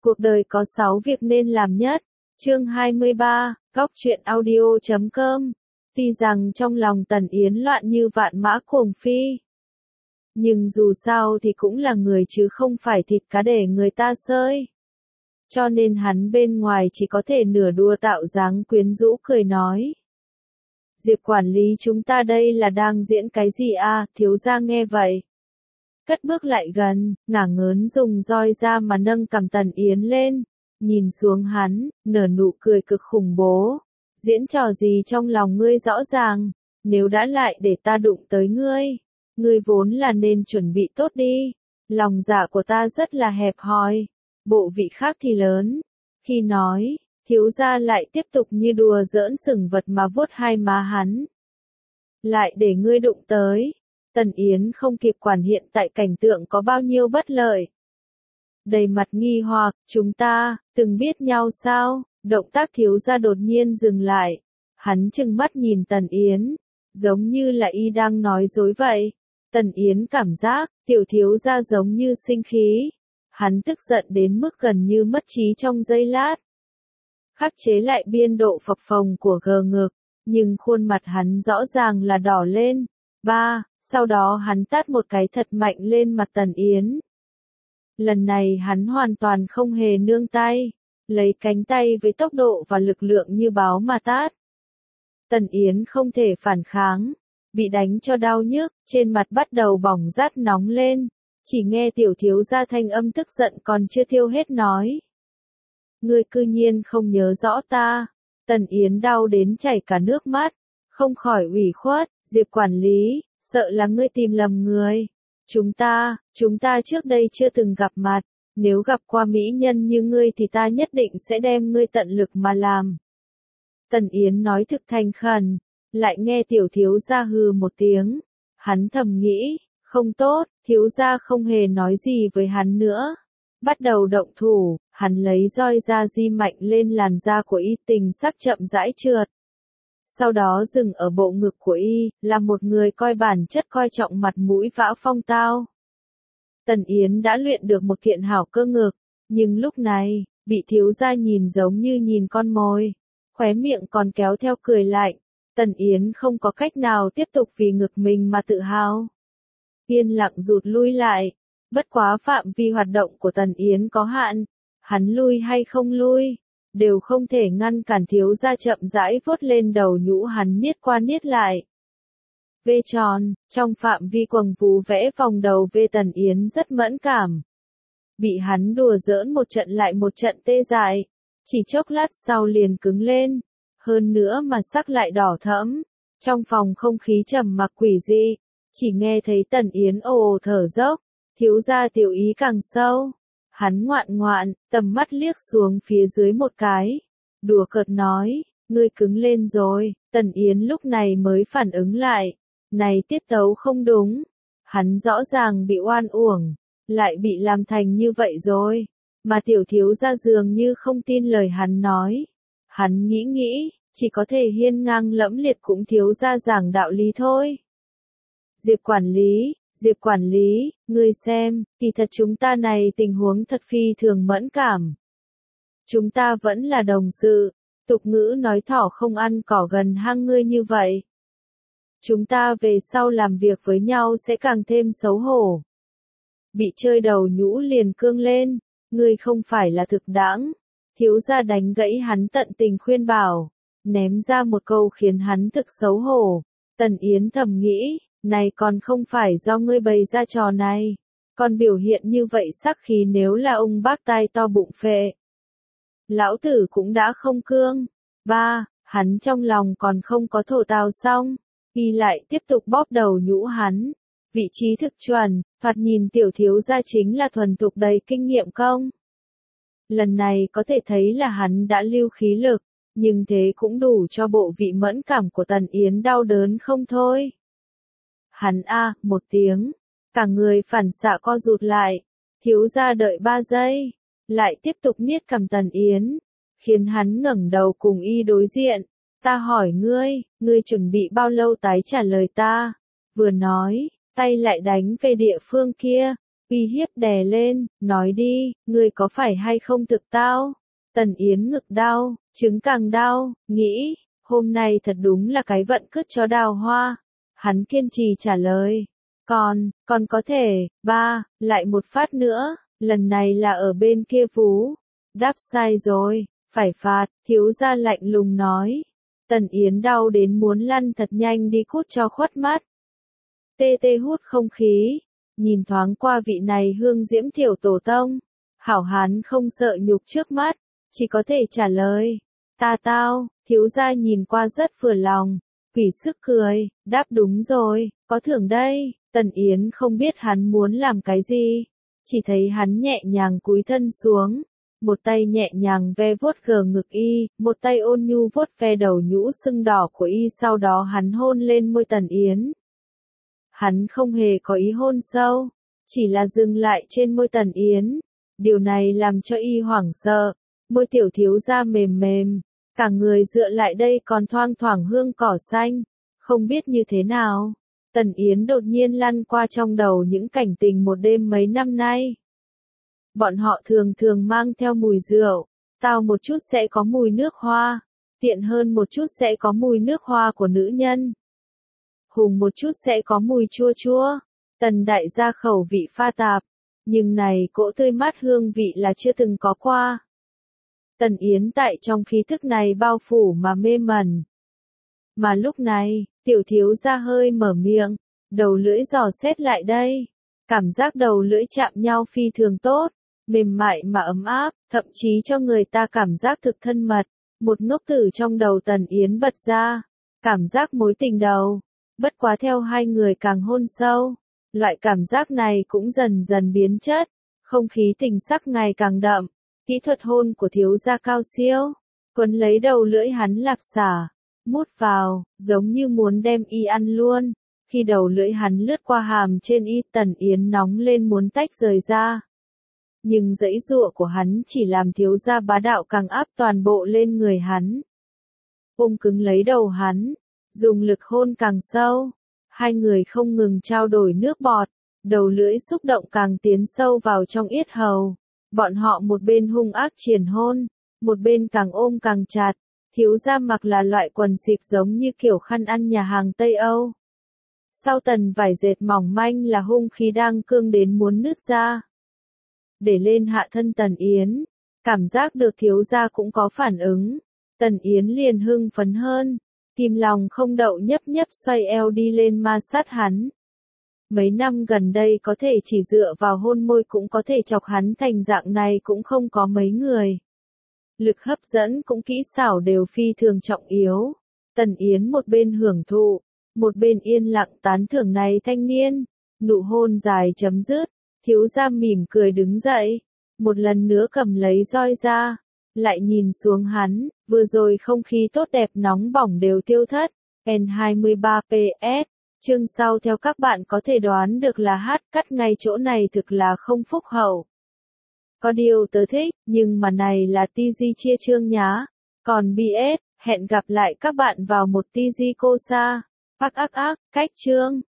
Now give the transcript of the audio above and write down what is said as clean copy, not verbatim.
Cuộc đời có 6 việc nên làm nhất. Chương 23, Góc truyện audio.com. Tuy rằng trong lòng Tần Yến loạn như vạn mã cuồng phi, nhưng dù sao thì cũng là người chứ không phải thịt cá để người ta xơi. Cho nên hắn bên ngoài chỉ có thể nửa đùa tạo dáng quyến rũ cười nói. Diệp quản lý, chúng ta đây là đang diễn cái gì à? Thiếu gia nghe vậy, cất bước lại gần, ngả ngớn dùng roi ra mà nâng cằm Tần Yến lên, nhìn xuống hắn, nở nụ cười cực khủng bố. Diễn trò gì trong lòng ngươi rõ ràng, nếu đã lại để ta đụng tới ngươi vốn là nên chuẩn bị tốt đi. Lòng dạ của ta rất là hẹp hòi, bộ vị khác thì lớn. Khi nói, thiếu gia lại tiếp tục như đùa giỡn sừng vật mà vuốt hai má hắn. Lại để ngươi đụng tới. Tần Yến không kịp quản hiện tại cảnh tượng có bao nhiêu bất lợi. Đầy mặt nghi hoặc, chúng ta, từng biết nhau sao? Động tác thiếu gia đột nhiên dừng lại. Hắn trừng mắt nhìn Tần Yến, giống như là y đang nói dối vậy. Tần Yến cảm giác, tiểu thiếu gia giống như sinh khí. Hắn tức giận đến mức gần như mất trí trong giây lát. Khắc chế lại biên độ phập phồng của gờ ngực, nhưng khuôn mặt hắn rõ ràng là đỏ lên. Sau đó hắn tát một cái thật mạnh lên mặt Tần Yến. Lần này hắn hoàn toàn không hề nương tay, lấy cánh tay với tốc độ và lực lượng như báo mà tát. Tần Yến không thể phản kháng, bị đánh cho đau nhức, trên mặt bắt đầu bỏng rát nóng lên. Chỉ nghe tiểu thiếu gia thanh âm tức giận còn chưa thiêu hết nói. Ngươi cư nhiên không nhớ rõ ta. Tần Yến đau đến chảy cả nước mắt, không khỏi ủy khuất. Diệp quản lý, sợ là ngươi tìm lầm người. Chúng ta trước đây chưa từng gặp mặt. Nếu gặp qua mỹ nhân như ngươi thì ta nhất định sẽ đem ngươi tận lực mà làm. Tần Yến nói thực thành khẩn, lại nghe tiểu thiếu gia hừ một tiếng. Hắn thầm nghĩ, không tốt, thiếu gia không hề nói gì với hắn nữa. Bắt đầu động thủ, hắn lấy roi ra di mạnh lên làn da của y, tình sắc chậm rãi trượt. Sau đó dừng ở bộ ngực của y, là một người coi bản chất coi trọng mặt mũi võ phong tao. Tần Yến đã luyện được một kiện hảo cơ ngực, nhưng lúc này, bị thiếu gia nhìn giống như nhìn con mồi, khóe miệng còn kéo theo cười lạnh. Tần Yến không có cách nào tiếp tục vì ngực mình mà tự hào. Yên lặng rụt lui lại, bất quá phạm vi hoạt động của Tần Yến có hạn, hắn lui hay không lui, đều không thể ngăn cản thiếu gia chậm rãi vuốt lên đầu nhũ hắn niết qua niết lại. V tròn, trong phạm vi quầng vú vẽ vòng đầu V. Tần Yến rất mẫn cảm. Bị hắn đùa giỡn một trận lại một trận tê dại, chỉ chốc lát sau liền cứng lên, hơn nữa mà sắc lại đỏ thẫm. Trong phòng không khí trầm mặc quỷ dị, chỉ nghe thấy Tần Yến ồ ồ thở dốc, thiếu gia tiểu ý càng sâu. Hắn ngoạn, tầm mắt liếc xuống phía dưới một cái, đùa cợt nói, ngươi cứng lên rồi. Tần Yến lúc này mới phản ứng lại, này tiết tấu không đúng, hắn rõ ràng bị oan uổng, lại bị làm thành như vậy rồi, mà tiểu thiếu gia dường như không tin lời hắn nói. Hắn nghĩ, chỉ có thể hiên ngang lẫm liệt cũng thiếu gia giảng đạo lý thôi. Diệp quản lý, ngươi xem, kỳ thật chúng ta này tình huống thật phi thường mẫn cảm. Chúng ta vẫn là đồng sự, tục ngữ nói thỏ không ăn cỏ gần hang ngươi như vậy. Chúng ta về sau làm việc với nhau sẽ càng thêm xấu hổ. Bị chơi đầu nhũ liền cương lên, ngươi không phải là thực đãng. Thiếu gia đánh gãy hắn tận tình khuyên bảo, ném ra một câu khiến hắn thực xấu hổ. Tần Yến thầm nghĩ, này còn không phải do ngươi bày ra trò này, còn biểu hiện như vậy sắc khí, nếu là ông bác tai to bụng phệ, lão tử cũng đã không cương. Hắn trong lòng còn không có thổ tào xong, y lại tiếp tục bóp đầu nhũ hắn. Vị trí thực chuẩn, thoạt nhìn tiểu thiếu gia chính là thuần thục đầy kinh nghiệm công. Lần này có thể thấy là hắn đã lưu khí lực, nhưng thế cũng đủ cho bộ vị mẫn cảm của Tần Yến đau đớn không thôi. Hắn một tiếng, cả người phản xạ co rụt lại, thiếu gia đợi 3 giây, lại tiếp tục niết cằm Tần Yến, khiến hắn ngẩng đầu cùng y đối diện. Ta hỏi ngươi chuẩn bị bao lâu tái trả lời ta? Vừa nói, tay lại đánh về địa phương kia, uy hiếp đè lên, nói đi, ngươi có phải hay không thực tao? Tần Yến ngực đau, trứng càng đau, nghĩ, hôm nay thật đúng là cái vận cứt chó đào hoa. Hắn kiên trì trả lời, còn có thể, ba, lại một phát nữa, lần này là ở bên kia vú. Đáp sai rồi, phải phạt, thiếu gia lạnh lùng nói. Tần Yến đau đến muốn lăn thật nhanh đi cút cho khuất mắt. Tê tê hút không khí, nhìn thoáng qua vị này hương diễm thiểu tổ tông. Hảo hán không sợ nhục trước mắt, chỉ có thể trả lời. Tao, thiếu gia nhìn qua rất vừa lòng, quỷ sức cười, đáp đúng rồi, có thưởng đây. Tần Yến không biết hắn muốn làm cái gì, chỉ thấy hắn nhẹ nhàng cúi thân xuống, một tay nhẹ nhàng ve vuốt gờ ngực y, một tay ôn nhu vuốt ve đầu nhũ sưng đỏ của y, sau đó hắn hôn lên môi Tần Yến. Hắn không hề có ý hôn sâu, chỉ là dừng lại trên môi Tần Yến. Điều này làm cho y hoảng sợ, môi tiểu thiếu gia mềm mềm, cả người dựa lại đây còn thoang thoảng hương cỏ xanh, không biết như thế nào. Tần Yến đột nhiên lăn qua trong đầu những cảnh tình một đêm mấy năm nay. Bọn họ thường thường mang theo mùi rượu, tao một chút sẽ có mùi nước hoa, tiện hơn một chút sẽ có mùi nước hoa của nữ nhân. Hùng một chút sẽ có mùi chua chua, Tần đại gia khẩu vị pha tạp, nhưng này cỗ tươi mát hương vị là chưa từng có qua. Tần Yến tại trong khí thức này bao phủ mà mê mẩn. Mà lúc này, tiểu thiếu gia hơi mở miệng, đầu lưỡi dò xét lại đây. Cảm giác đầu lưỡi chạm nhau phi thường tốt, mềm mại mà ấm áp, thậm chí cho người ta cảm giác thực thân mật. Một ngốc tử trong đầu Tần Yến bật ra, cảm giác mối tình đầu. Bất quá theo hai người càng hôn sâu, loại cảm giác này cũng dần dần biến chất, không khí tình sắc ngày càng đậm. Kỹ thuật hôn của thiếu gia cao siêu, quấn lấy đầu lưỡi hắn lạp xả, mút vào, giống như muốn đem y ăn luôn. Khi đầu lưỡi hắn lướt qua hàm trên y, Tần Yến nóng lên muốn tách rời ra. Nhưng giãy giụa của hắn chỉ làm thiếu gia bá đạo càng áp toàn bộ lên người hắn. Ôm cứng lấy đầu hắn, dùng lực hôn càng sâu. Hai người không ngừng trao đổi nước bọt, đầu lưỡi xúc động càng tiến sâu vào trong yết hầu. Bọn họ một bên hung ác triển hôn, một bên càng ôm càng chặt. Thiếu gia mặc là loại quần xịt giống như kiểu khăn ăn nhà hàng Tây Âu. Sau tần vải dệt mỏng manh là hung khí đang cương đến muốn nứt ra. Để lên hạ thân Tần Yến, cảm giác được thiếu gia cũng có phản ứng. Tần Yến liền hưng phấn hơn, kìm lòng không đậu nhấp nhấp xoay eo đi lên ma sát hắn. Mấy năm gần đây có thể chỉ dựa vào hôn môi cũng có thể chọc hắn thành dạng này cũng không có mấy người. Lực hấp dẫn cũng kỹ xảo đều phi thường trọng yếu. Tần Yến một bên hưởng thụ, một bên yên lặng tán thưởng này thanh niên. Nụ hôn dài chấm dứt, thiếu gia mỉm cười đứng dậy, một lần nữa cầm lấy roi ra, lại nhìn xuống hắn, vừa rồi không khí tốt đẹp nóng bỏng đều tiêu thất. N23PS, chương sau theo các bạn có thể đoán được là hát cắt ngay chỗ này thực là không phúc hậu. Có điều tớ thích, nhưng mà này là TG chia chương nhá. Còn BS, hẹn gặp lại các bạn vào một TG cô sa. Cách chương.